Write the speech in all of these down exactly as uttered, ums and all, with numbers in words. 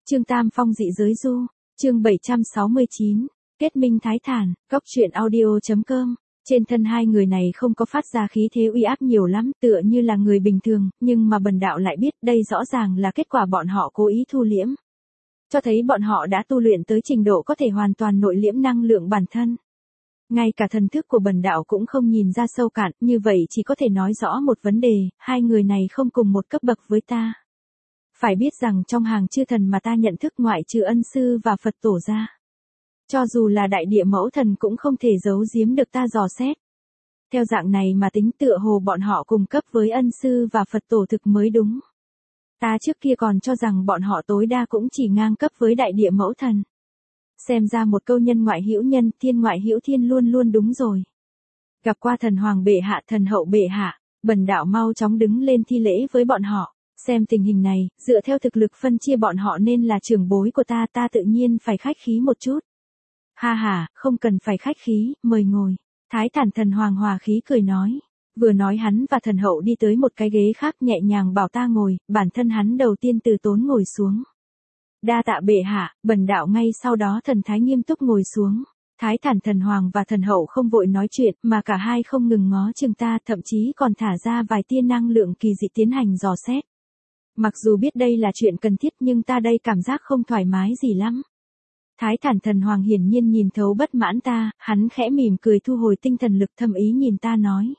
Chương Tam Phong dị giới du, chương bảy trăm sáu mươi chín, kết minh thái thản, góc truyện audio.com. Trên thân hai người này không có phát ra khí thế uy áp nhiều lắm, tựa như là người bình thường, nhưng mà bần đạo lại biết đây rõ ràng là kết quả bọn họ cố ý thu liễm. Cho thấy bọn họ đã tu luyện tới trình độ có thể hoàn toàn nội liễm năng lượng bản thân. Ngay cả thần thức của bần đạo cũng không nhìn ra sâu cạn, như vậy chỉ có thể nói rõ một vấn đề, hai người này không cùng một cấp bậc với ta. Phải biết rằng trong hàng chư thần mà ta nhận thức ngoại trừ ân sư và Phật tổ ra. Cho dù là đại địa mẫu thần cũng không thể giấu giếm được ta dò xét. Theo dạng này mà tính tựa hồ bọn họ cùng cấp với ân sư và Phật tổ thực mới đúng. Ta trước kia còn cho rằng bọn họ tối đa cũng chỉ ngang cấp với đại địa mẫu thần. Xem ra một câu nhân ngoại hữu nhân, thiên ngoại hữu thiên luôn luôn đúng rồi. Gặp qua thần hoàng bệ hạ, thần hậu bệ hạ, bần đạo mau chóng đứng lên thi lễ với bọn họ. Xem tình hình này, dựa theo thực lực phân chia bọn họ nên là trưởng bối của ta, ta tự nhiên phải khách khí một chút. Ha ha, không cần phải khách khí, mời ngồi. Thái thản thần hoàng hòa khí cười nói. Vừa nói hắn và thần hậu đi tới một cái ghế khác nhẹ nhàng bảo ta ngồi, bản thân hắn đầu tiên từ tốn ngồi xuống. Đa tạ bệ hạ, bần đạo ngay sau đó thần thái nghiêm túc ngồi xuống. Thái thản thần hoàng và thần hậu không vội nói chuyện mà cả hai không ngừng ngó chừng ta, thậm chí còn thả ra vài tia năng lượng kỳ dị tiến hành dò xét. Mặc dù biết đây là chuyện cần thiết nhưng ta đây cảm giác không thoải mái gì lắm. Thái thản thần hoàng hiển nhiên nhìn thấu bất mãn ta, hắn khẽ mỉm cười thu hồi tinh thần lực thâm ý nhìn ta nói.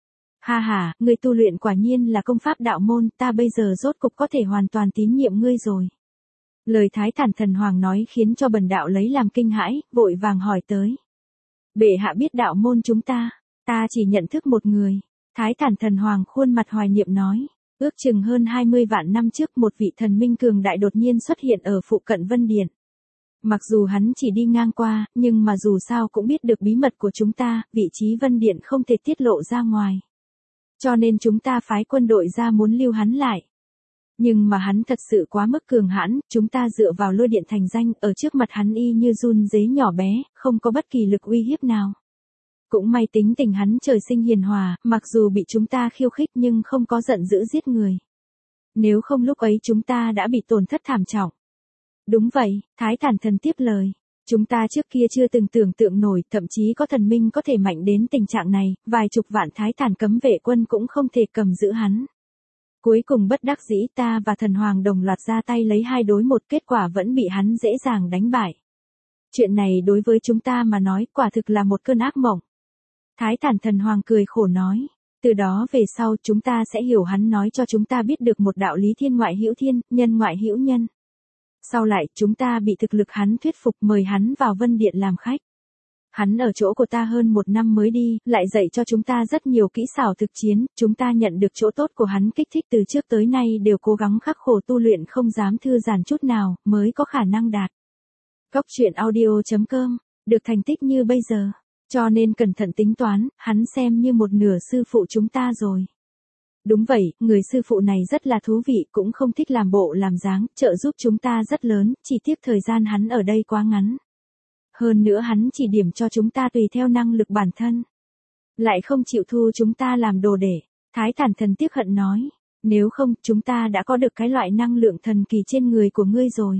Ha ha, ngươi tu luyện quả nhiên là công pháp đạo môn, ta bây giờ rốt cục có thể hoàn toàn tín nhiệm ngươi rồi. Lời thái thản thần hoàng nói khiến cho bần đạo lấy làm kinh hãi, vội vàng hỏi tới. Bệ hạ biết đạo môn chúng ta, ta chỉ nhận thức một người. Thái thản thần hoàng khuôn mặt hoài niệm nói. Ước chừng hơn hai mươi vạn năm trước một vị thần minh cường đại đột nhiên xuất hiện ở phụ cận Vân Điện. Mặc dù hắn chỉ đi ngang qua, nhưng mà dù sao cũng biết được bí mật của chúng ta, vị trí Vân Điện không thể tiết lộ ra ngoài. Cho nên chúng ta phái quân đội ra muốn lưu hắn lại. Nhưng mà hắn thật sự quá mức cường hãn, chúng ta dựa vào lôi điện thành danh, ở trước mặt hắn y như run dế nhỏ bé, không có bất kỳ lực uy hiếp nào. Cũng may tính tình hắn trời sinh hiền hòa, mặc dù bị chúng ta khiêu khích nhưng không có giận dữ giết người. Nếu không lúc ấy chúng ta đã bị tổn thất thảm trọng. Đúng vậy, Thái thản thần tiếp lời. Chúng ta trước kia chưa từng tưởng tượng nổi, thậm chí có thần minh có thể mạnh đến tình trạng này, vài chục vạn Thái thản cấm vệ quân cũng không thể cầm giữ hắn. Cuối cùng bất đắc dĩ ta và thần hoàng đồng loạt ra tay lấy hai đối một, kết quả vẫn bị hắn dễ dàng đánh bại. Chuyện này đối với chúng ta mà nói quả thực là một cơn ác mộng. Thái thản thần hoàng cười khổ nói, từ đó về sau chúng ta sẽ hiểu hắn nói cho chúng ta biết được một đạo lý thiên ngoại hữu thiên, nhân ngoại hữu nhân. Sau lại chúng ta bị thực lực hắn thuyết phục mời hắn vào Vân Điện làm khách. Hắn ở chỗ của ta hơn một năm mới đi, lại dạy cho chúng ta rất nhiều kỹ xảo thực chiến, chúng ta nhận được chỗ tốt của hắn kích thích từ trước tới nay đều cố gắng khắc khổ tu luyện không dám thư giãn chút nào, mới có khả năng đạt. Góc truyện audio.com, được thành tích như bây giờ. Cho nên cẩn thận tính toán, hắn xem như một nửa sư phụ chúng ta rồi. Đúng vậy, người sư phụ này rất là thú vị, cũng không thích làm bộ làm dáng, trợ giúp chúng ta rất lớn, chỉ tiếc thời gian hắn ở đây quá ngắn. Hơn nữa hắn chỉ điểm cho chúng ta tùy theo năng lực bản thân. Lại không chịu thu chúng ta làm đồ để. Thái thản thần tiếc hận nói, nếu không chúng ta đã có được cái loại năng lượng thần kỳ trên người của ngươi rồi.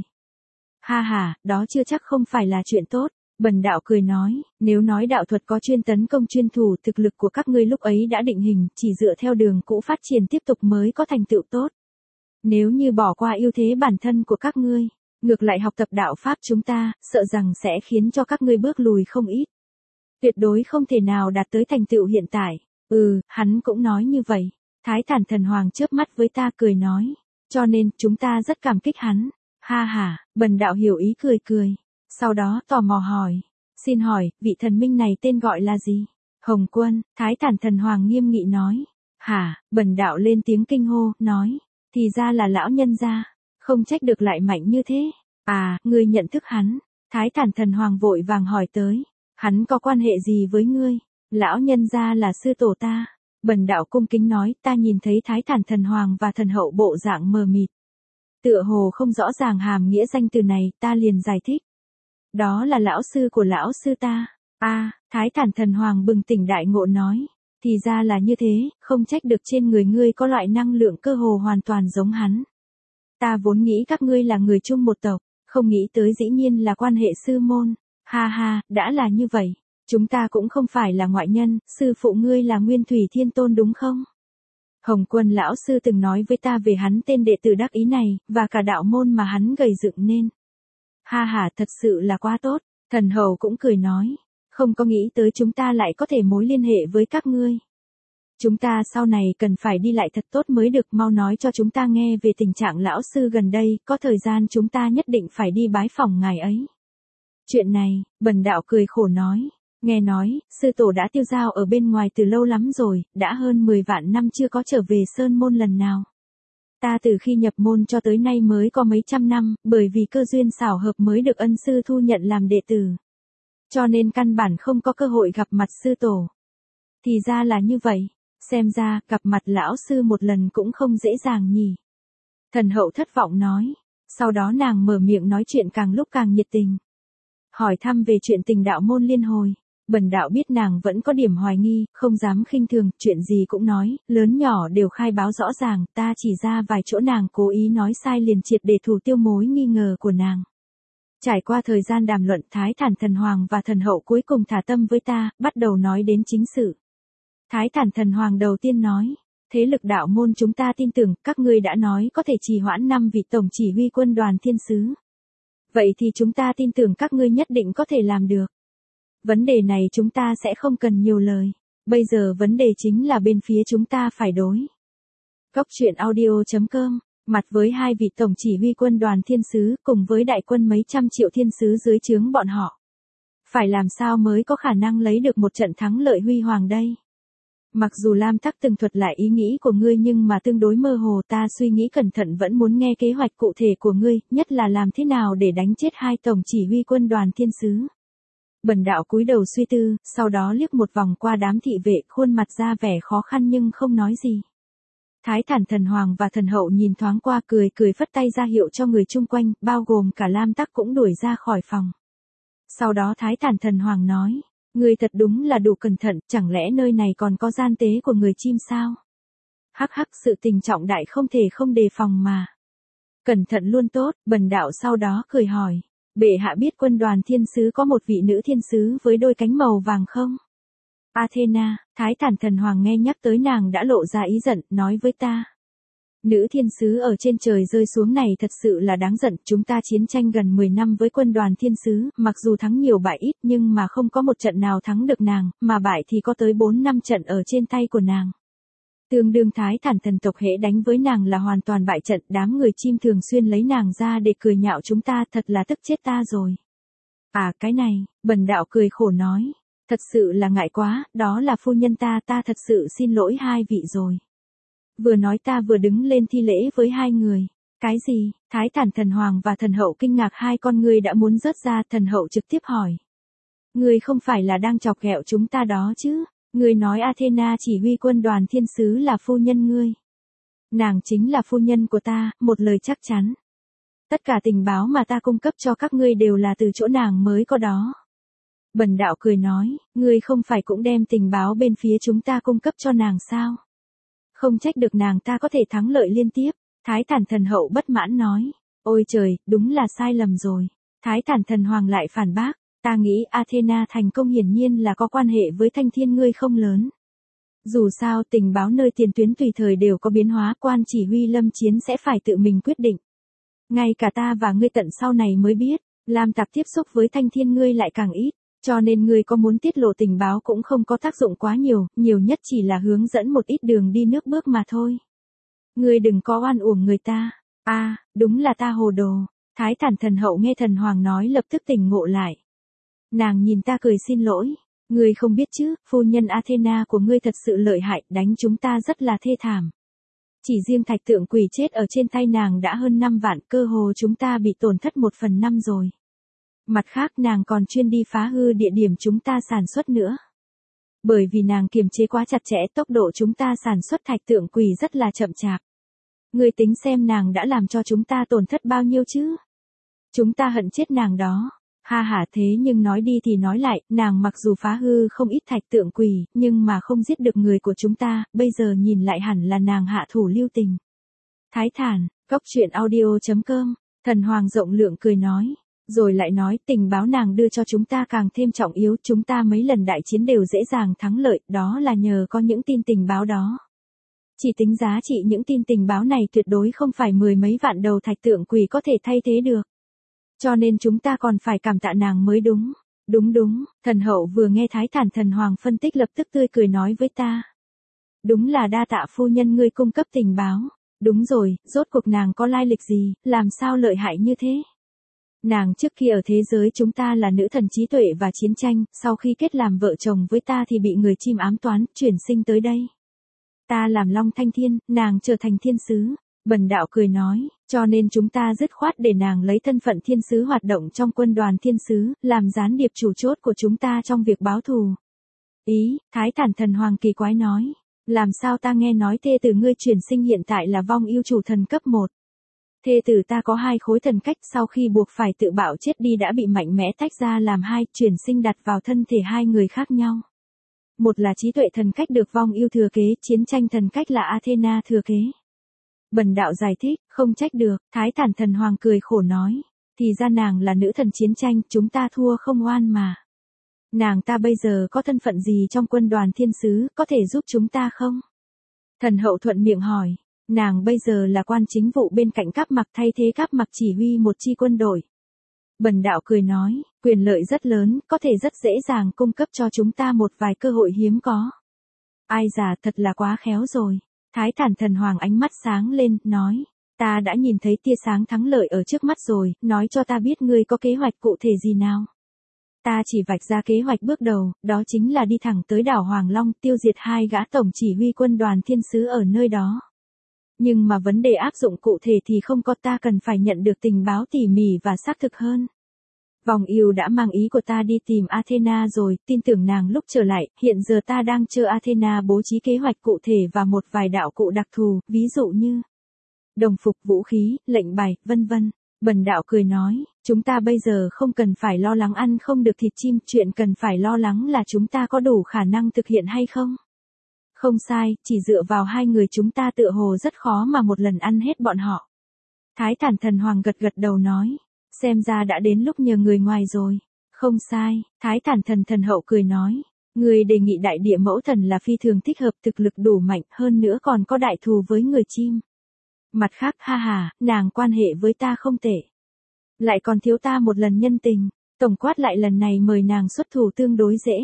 Ha ha, đó chưa chắc không phải là chuyện tốt. Bần đạo cười nói, nếu nói đạo thuật có chuyên tấn công chuyên thủ, thực lực của các ngươi lúc ấy đã định hình, chỉ dựa theo đường cũ phát triển tiếp tục mới có thành tựu tốt. Nếu như bỏ qua ưu thế bản thân của các ngươi, ngược lại học tập đạo pháp chúng ta, sợ rằng sẽ khiến cho các ngươi bước lùi không ít. Tuyệt đối không thể nào đạt tới thành tựu hiện tại. Ừ, hắn cũng nói như vậy. Thái thản thần hoàng chớp mắt với ta cười nói, cho nên chúng ta rất cảm kích hắn. Ha ha, bần đạo hiểu ý cười cười. Sau đó tò mò hỏi, xin hỏi, vị thần minh này tên gọi là gì? Hồng Quân, Thái thản thần hoàng nghiêm nghị nói. Hả, bần đạo lên tiếng kinh hô, nói, thì ra là lão nhân gia, không trách được lại mạnh như thế. À, ngươi nhận thức hắn. Thái thản thần hoàng vội vàng hỏi tới, hắn có quan hệ gì với ngươi? Lão nhân gia là sư tổ ta. Bần đạo cung kính nói, ta nhìn thấy Thái thản thần hoàng và thần hậu bộ dạng mờ mịt. Tựa hồ không rõ ràng hàm nghĩa danh từ này, ta liền giải thích. Đó là lão sư của lão sư ta. A, à, Thái thản thần hoàng bừng tỉnh đại ngộ nói. Thì ra là như thế, không trách được trên người ngươi có loại năng lượng cơ hồ hoàn toàn giống hắn. Ta vốn nghĩ các ngươi là người chung một tộc, không nghĩ tới dĩ nhiên là quan hệ sư môn. Ha ha, đã là như vậy. Chúng ta cũng không phải là ngoại nhân, sư phụ ngươi là Nguyên Thủy Thiên Tôn đúng không? Hồng Quân lão sư từng nói với ta về hắn tên đệ tử đắc ý này, và cả đạo môn mà hắn gầy dựng nên. Ha ha, thật sự là quá tốt. Thần hầu cũng cười nói, không có nghĩ tới chúng ta lại có thể mối liên hệ với các ngươi. Chúng ta sau này cần phải đi lại thật tốt mới được, mau nói cho chúng ta nghe về tình trạng lão sư gần đây, có thời gian chúng ta nhất định phải đi bái phỏng ngài ấy. Chuyện này, Bần đạo cười khổ nói, nghe nói, sư tổ đã tiêu dao ở bên ngoài từ lâu lắm rồi, đã hơn mười vạn năm chưa có trở về sơn môn lần nào. Ta từ khi nhập môn cho tới nay mới có mấy trăm năm, bởi vì cơ duyên xảo hợp mới được ân sư thu nhận làm đệ tử. Cho nên căn bản không có cơ hội gặp mặt sư tổ. Thì ra là như vậy, xem ra, gặp mặt lão sư một lần cũng không dễ dàng nhỉ. Thần hậu thất vọng nói, sau đó nàng mở miệng nói chuyện càng lúc càng nhiệt tình. Hỏi thăm về chuyện tình đạo môn liên hồi. Bần đạo biết nàng vẫn có điểm hoài nghi, không dám khinh thường, chuyện gì cũng nói, lớn nhỏ đều khai báo rõ ràng, ta chỉ ra vài chỗ nàng cố ý nói sai liền triệt để thủ tiêu mối nghi ngờ của nàng. Trải qua thời gian đàm luận, Thái Thản Thần Hoàng và Thần Hậu cuối cùng thả tâm với ta, bắt đầu nói đến chính sự. Thái Thản Thần Hoàng đầu tiên nói, thế lực đạo môn chúng ta tin tưởng, các ngươi đã nói có thể trì hoãn năm vị tổng chỉ huy quân đoàn thiên sứ. Vậy thì chúng ta tin tưởng các ngươi nhất định có thể làm được. Vấn đề này chúng ta sẽ không cần nhiều lời. Bây giờ vấn đề chính là bên phía chúng ta phải đối. Góc truyện audio chấm com, mặt với hai vị tổng chỉ huy quân đoàn thiên sứ cùng với đại quân mấy trăm triệu thiên sứ dưới trướng bọn họ. Phải làm sao mới có khả năng lấy được một trận thắng lợi huy hoàng đây? Mặc dù Lam Tắc từng thuật lại ý nghĩ của ngươi nhưng mà tương đối mơ hồ, ta suy nghĩ cẩn thận vẫn muốn nghe kế hoạch cụ thể của ngươi, nhất là làm thế nào để đánh chết hai tổng chỉ huy quân đoàn thiên sứ. Bần đạo cúi đầu suy tư, sau đó liếc một vòng qua đám thị vệ, khuôn mặt ra vẻ khó khăn nhưng không nói gì. Thái Thản Thần Hoàng và Thần Hậu nhìn thoáng qua, cười cười phất tay ra hiệu cho người chung quanh, bao gồm cả Lam Tắc cũng đuổi ra khỏi phòng. Sau đó Thái Thản Thần Hoàng nói, ngươi thật đúng là đủ cẩn thận, chẳng lẽ nơi này còn có gian tế của người chim sao? Hắc hắc, sự tình trọng đại không thể không đề phòng mà. Cẩn thận luôn tốt. Bần đạo sau đó cười hỏi, bệ hạ biết quân đoàn thiên sứ có một vị nữ thiên sứ với đôi cánh màu vàng không? Athena. Thái Thản Thần Hoàng nghe nhắc tới nàng đã lộ ra ý giận, nói với ta. Nữ thiên sứ ở trên trời rơi xuống này thật sự là đáng giận, chúng ta chiến tranh gần mười năm với quân đoàn thiên sứ, mặc dù thắng nhiều bại ít nhưng mà không có một trận nào thắng được nàng, mà bại thì có tới bốn năm trận ở trên tay của nàng. Tương đương Thái Thản thần tộc hễ đánh với nàng là hoàn toàn bại trận, đám người chim thường xuyên lấy nàng ra để cười nhạo chúng ta, thật là tức chết ta rồi. À cái này, bần đạo cười khổ nói, thật sự là ngại quá, đó là phu nhân ta, ta thật sự xin lỗi hai vị rồi. Vừa nói ta vừa đứng lên thi lễ với hai người. Cái gì? Thái Thản Thần Hoàng và Thần Hậu kinh ngạc, hai con ngươi đã muốn rớt ra. Thần Hậu trực tiếp hỏi. Ngươi không phải là đang chọc ghẹo chúng ta đó chứ? Ngươi nói Athena chỉ huy quân đoàn thiên sứ là phu nhân ngươi. Nàng chính là phu nhân của ta, một lời chắc chắn. Tất cả tình báo mà ta cung cấp cho các ngươi đều là từ chỗ nàng mới có đó. Bần đạo cười nói, ngươi không phải cũng đem tình báo bên phía chúng ta cung cấp cho nàng sao? Không trách được nàng ta có thể thắng lợi liên tiếp. Thái Thản Thần Hậu bất mãn nói. Ôi trời, đúng là sai lầm rồi. Thái Thản Thần Hoàng lại phản bác. Ta nghĩ Athena thành công hiển nhiên là có quan hệ với Thanh Thiên ngươi không lớn. Dù sao tình báo nơi tiền tuyến tùy thời đều có biến hóa, quan chỉ huy lâm chiến sẽ phải tự mình quyết định. Ngay cả ta và ngươi tận sau này mới biết, Lam Tạp tiếp xúc với Thanh Thiên ngươi lại càng ít. Cho nên ngươi có muốn tiết lộ tình báo cũng không có tác dụng quá nhiều, nhiều nhất chỉ là hướng dẫn một ít đường đi nước bước mà thôi. Ngươi đừng có oan uổng người ta. A, à, đúng là ta hồ đồ. Thái Thản Thần Hậu nghe Thần Hoàng nói lập tức tỉnh ngộ lại. Nàng nhìn ta cười xin lỗi. Ngươi không biết chứ, phu nhân Athena của ngươi thật sự lợi hại, đánh chúng ta rất là thê thảm. Chỉ riêng thạch tượng quỷ chết ở trên tay nàng đã hơn năm vạn, cơ hồ chúng ta bị tổn thất một phần năm rồi. Mặt khác nàng còn chuyên đi phá hư địa điểm chúng ta sản xuất nữa. Bởi vì nàng kiềm chế quá chặt chẽ, tốc độ chúng ta sản xuất thạch tượng quỷ rất là chậm chạp. Ngươi tính xem nàng đã làm cho chúng ta tổn thất bao nhiêu chứ? Chúng ta hận chết nàng đó. Ha ha, thế nhưng nói đi thì nói lại, nàng mặc dù phá hư không ít thạch tượng quỷ, nhưng mà không giết được người của chúng ta, bây giờ nhìn lại hẳn là nàng hạ thủ lưu tình. Thái Thản, Cốc truyện audio.com, Thần Hoàng rộng lượng cười nói. Rồi lại nói tình báo nàng đưa cho chúng ta càng thêm trọng yếu, chúng ta mấy lần đại chiến đều dễ dàng thắng lợi, đó là nhờ có những tin tình báo đó. Chỉ tính giá trị những tin tình báo này tuyệt đối không phải mười mấy vạn đầu thạch tượng quỷ có thể thay thế được. Cho nên chúng ta còn phải cảm tạ nàng mới đúng. Đúng đúng, thần hậu vừa nghe Thái Thản Thần Hoàng phân tích lập tức tươi cười nói với ta. Đúng là đa tạ phu nhân ngươi cung cấp tình báo. Đúng rồi, rốt cuộc nàng có lai lịch gì, làm sao lợi hại như thế? Nàng trước khi ở thế giới chúng ta là nữ thần trí tuệ và chiến tranh, sau khi kết làm vợ chồng với ta thì bị người chim ám toán, chuyển sinh tới đây. Ta làm Long Thanh Thiên, nàng trở thành thiên sứ. Bần đạo cười nói, cho nên chúng ta dứt khoát để nàng lấy thân phận thiên sứ hoạt động trong quân đoàn thiên sứ, làm gián điệp chủ chốt của chúng ta trong việc báo thù. Ý, Thái Thản Thần Hoàng kỳ quái nói, làm sao ta nghe nói thê tử ngươi chuyển sinh hiện tại là vong yêu chủ thần cấp một. Thê tử ta có hai khối thần cách, sau khi buộc phải tự bạo chết đi đã bị mạnh mẽ tách ra làm hai, chuyển sinh đặt vào thân thể hai người khác nhau. Một là trí tuệ thần cách được vong yêu thừa kế, chiến tranh thần cách là Athena thừa kế. Bần đạo giải thích, không trách được, Thái Thản Thần Hoàng cười khổ nói, thì ra nàng là nữ thần chiến tranh, chúng ta thua không oan mà. Nàng ta bây giờ có thân phận gì trong quân đoàn thiên sứ, có thể giúp chúng ta không? Thần hậu thuận miệng hỏi, nàng bây giờ là quan chính vụ bên cạnh Cáp Mặc, thay thế Cáp Mặc chỉ huy một chi quân đội. Bần đạo cười nói, quyền lợi rất lớn, có thể rất dễ dàng cung cấp cho chúng ta một vài cơ hội hiếm có. Ai già, thật là quá khéo rồi. Thái Thản Thần Hoàng ánh mắt sáng lên, nói, ta đã nhìn thấy tia sáng thắng lợi ở trước mắt rồi, nói cho ta biết ngươi có kế hoạch cụ thể gì nào. Ta chỉ vạch ra kế hoạch bước đầu, đó chính là đi thẳng tới đảo Hoàng Long, tiêu diệt hai gã tổng chỉ huy quân đoàn thiên sứ ở nơi đó. Nhưng mà vấn đề áp dụng cụ thể thì không có, ta cần phải nhận được tình báo tỉ mỉ và xác thực hơn. Vòng yêu đã mang ý của ta đi tìm Athena rồi, tin tưởng nàng lúc trở lại, hiện giờ ta đang chờ Athena bố trí kế hoạch cụ thể và một vài đạo cụ đặc thù, ví dụ như đồng phục, vũ khí, lệnh bài, vân vân. Bần đạo cười nói, chúng ta bây giờ không cần phải lo lắng ăn không được thịt chim, chuyện cần phải lo lắng là chúng ta có đủ khả năng thực hiện hay không. Không sai, chỉ dựa vào hai người chúng ta tựa hồ rất khó mà một lần ăn hết bọn họ. Thái Thản Thần Hoàng gật gật đầu nói, xem ra đã đến lúc nhờ người ngoài rồi. Không sai, Thái Thản Thần Thần hậu cười nói, người đề nghị đại địa mẫu thần là phi thường thích hợp, thực lực đủ mạnh, hơn nữa còn có đại thù với người chim. Mặt khác, ha ha, nàng quan hệ với ta không tệ. Lại còn thiếu ta một lần nhân tình, tổng quát lại lần này mời nàng xuất thủ tương đối dễ.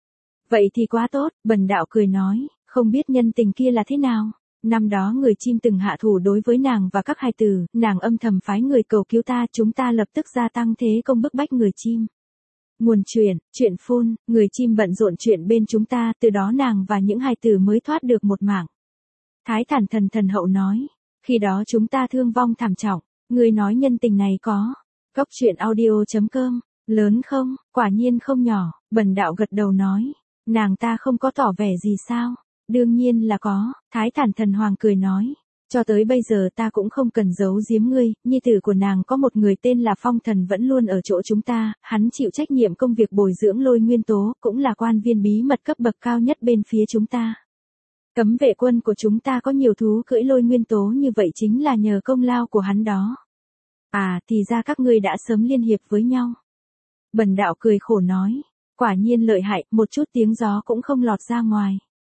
Vậy thì quá tốt, bần đạo cười nói, không biết nhân tình kia là thế nào. Năm đó người chim từng hạ thủ đối với nàng và các hài tử, nàng âm thầm phái người cầu cứu ta, chúng ta lập tức gia tăng thế công bức bách người chim. Nguồn chuyện, chuyện phun, người chim bận rộn chuyện bên chúng ta, từ đó nàng và những hài tử mới thoát được một mảng. Thái Thản Thần Thần hậu nói, khi đó chúng ta thương vong thảm trọng, người nói nhân tình này có. Cốc truyện audio.com, lớn không, quả nhiên không nhỏ, bần đạo gật đầu nói, nàng ta không có tỏ vẻ gì sao. Đương nhiên là có, Thái Thản Thần Hoàng cười nói, cho tới bây giờ ta cũng không cần giấu giếm ngươi, nhi tử của nàng có một người tên là Phong Thần vẫn luôn ở chỗ chúng ta, hắn chịu trách nhiệm công việc bồi dưỡng lôi nguyên tố, cũng là quan viên bí mật cấp bậc cao nhất bên phía chúng ta. Cấm vệ quân của chúng ta có nhiều thú cưỡi lôi nguyên tố như vậy chính là nhờ công lao của hắn đó. À, thì ra các ngươi đã sớm liên hiệp với nhau. Bần đạo cười khổ nói, quả nhiên lợi hại, một chút tiếng gió cũng không lọt ra ngoài.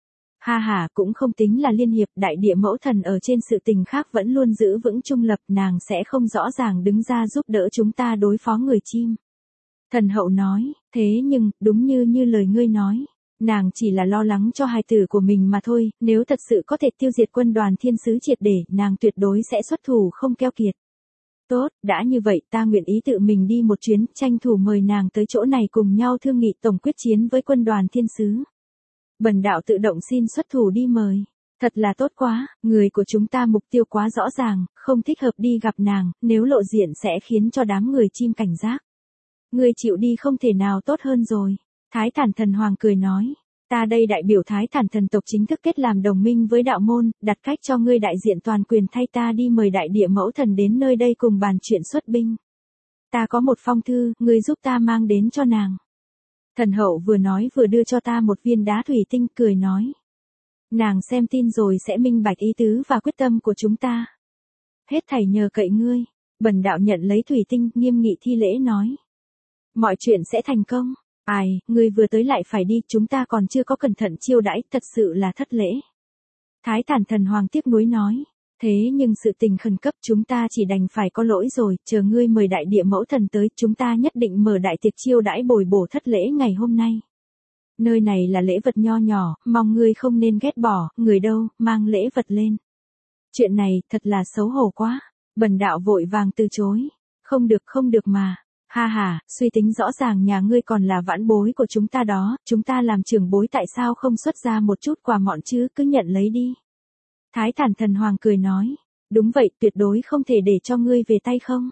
Ha ha, cũng không tính là liên hiệp, đại địa mẫu thần ở trên sự tình khác vẫn luôn giữ vững trung lập, nàng sẽ không rõ ràng đứng ra giúp đỡ chúng ta đối phó người chim. Thần hậu nói, thế nhưng, đúng như như lời ngươi nói, nàng chỉ là lo lắng cho hài tử của mình mà thôi, nếu thật sự có thể tiêu diệt quân đoàn thiên sứ triệt để, nàng tuyệt đối sẽ xuất thủ không keo kiệt. Tốt, đã như vậy ta nguyện ý tự mình đi một chuyến, tranh thủ mời nàng tới chỗ này cùng nhau thương nghị tổng quyết chiến với quân đoàn thiên sứ. Bần đạo tự động xin xuất thủ đi mời. Thật là tốt quá, người của chúng ta mục tiêu quá rõ ràng, không thích hợp đi gặp nàng, nếu lộ diện sẽ khiến cho đám người chim cảnh giác. Người chịu đi không thể nào tốt hơn rồi. Thái Thản Thần Hoàng cười nói, ta đây đại biểu Thái Thản thần tộc chính thức kết làm đồng minh với đạo môn, đặt cách cho ngươi đại diện toàn quyền thay ta đi mời đại địa mẫu thần đến nơi đây cùng bàn chuyện xuất binh. Ta có một phong thư, ngươi giúp ta mang đến cho nàng. Thần hậu vừa nói vừa đưa cho ta một viên đá thủy tinh, cười nói. Nàng xem tin rồi sẽ minh bạch ý tứ và quyết tâm của chúng ta. Hết thảy nhờ cậy ngươi. Bần đạo nhận lấy thủy tinh, nghiêm nghị thi lễ nói. Mọi chuyện sẽ thành công. Ai, ngươi vừa tới lại phải đi, chúng ta còn chưa có cẩn thận chiêu đãi, thật sự là thất lễ. Thái Thản Thần Hoàng tiếc nuối nói. Thế nhưng sự tình khẩn cấp chúng ta chỉ đành phải có lỗi rồi, chờ ngươi mời đại địa mẫu thần tới, chúng ta nhất định mở đại tiệc chiêu đãi bồi bổ thất lễ ngày hôm nay. Nơi này là lễ vật nho nhỏ, mong ngươi không nên ghét bỏ, người đâu, mang lễ vật lên. Chuyện này, thật là xấu hổ quá. Bần đạo vội vàng từ chối. Không được không được mà. Ha ha, suy tính rõ ràng nhà ngươi còn là vãn bối của chúng ta đó, chúng ta làm trưởng bối tại sao không xuất ra một chút quà mọn chứ, cứ nhận lấy đi. Thái Thản Thần Hoàng cười nói, đúng vậy, tuyệt đối không thể để cho ngươi về tay không.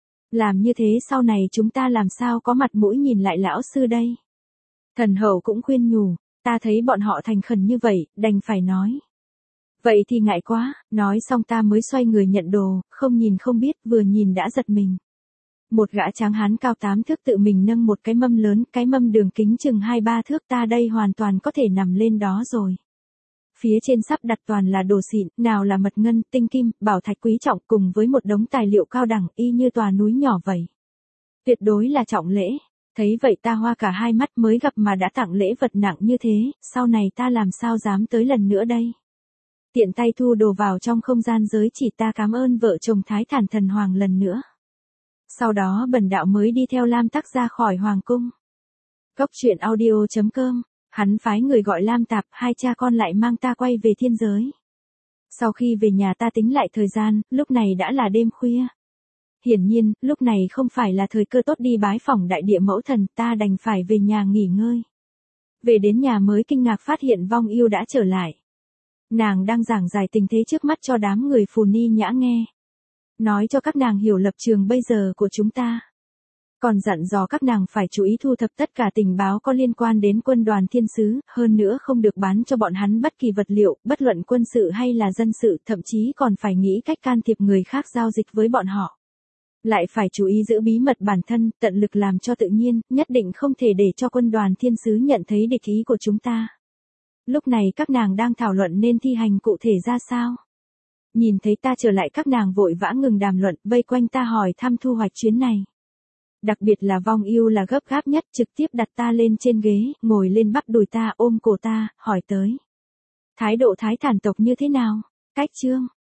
Làm như thế sau này chúng ta làm sao có mặt mũi nhìn lại lão sư đây. Thần hậu cũng khuyên nhủ, ta thấy bọn họ thành khẩn như vậy, đành phải nói. Vậy thì ngại quá, nói xong ta mới xoay người nhận đồ, không nhìn không biết, vừa nhìn đã giật mình. Một gã tráng hán cao tám thước tự mình nâng một cái mâm lớn, cái mâm đường kính chừng hai ba thước, ta đây hoàn toàn có thể nằm lên đó rồi. Phía trên sắp đặt toàn là đồ xịn, nào là mật ngân, tinh kim, bảo thạch quý trọng cùng với một đống tài liệu cao đẳng y như tòa núi nhỏ vậy. Tuyệt đối là trọng lễ. Thấy vậy ta hoa cả hai mắt, mới gặp mà đã tặng lễ vật nặng như thế, sau này ta làm sao dám tới lần nữa đây. Tiện tay thu đồ vào trong không gian giới chỉ, ta cảm ơn vợ chồng Thái Thản Thần Hoàng lần nữa. Sau đó bần đạo mới đi theo Lam Tắc ra khỏi hoàng cung. Cốc truyện audio chấm com, hắn phái người gọi Lam Tạp, hai cha con lại mang ta quay về thiên giới. Sau khi về nhà ta tính lại thời gian, lúc này đã là đêm khuya. Hiển nhiên, lúc này không phải là thời cơ tốt đi bái phỏng đại địa mẫu thần, ta đành phải về nhà nghỉ ngơi. Về đến nhà mới kinh ngạc phát hiện Vong Yêu đã trở lại. Nàng đang giảng giải tình thế trước mắt cho đám người phù ni nhã nghe. Nói cho các nàng hiểu lập trường bây giờ của chúng ta. Còn dặn dò các nàng phải chú ý thu thập tất cả tình báo có liên quan đến quân đoàn thiên sứ, hơn nữa không được bán cho bọn hắn bất kỳ vật liệu, bất luận quân sự hay là dân sự, thậm chí còn phải nghĩ cách can thiệp người khác giao dịch với bọn họ. Lại phải chú ý giữ bí mật bản thân, tận lực làm cho tự nhiên, nhất định không thể để cho quân đoàn thiên sứ nhận thấy địch ý của chúng ta. Lúc này các nàng đang thảo luận nên thi hành cụ thể ra sao. Nhìn thấy ta trở lại các nàng vội vã ngừng đàm luận, vây quanh ta hỏi thăm thu hoạch chuyến này. Đặc biệt là Vong Yêu là gấp gáp nhất, trực tiếp đặt ta lên trên ghế, ngồi lên bắp đùi ta, ôm cổ ta, hỏi tới. Thái độ Thái Thản tộc như thế nào? Cách chương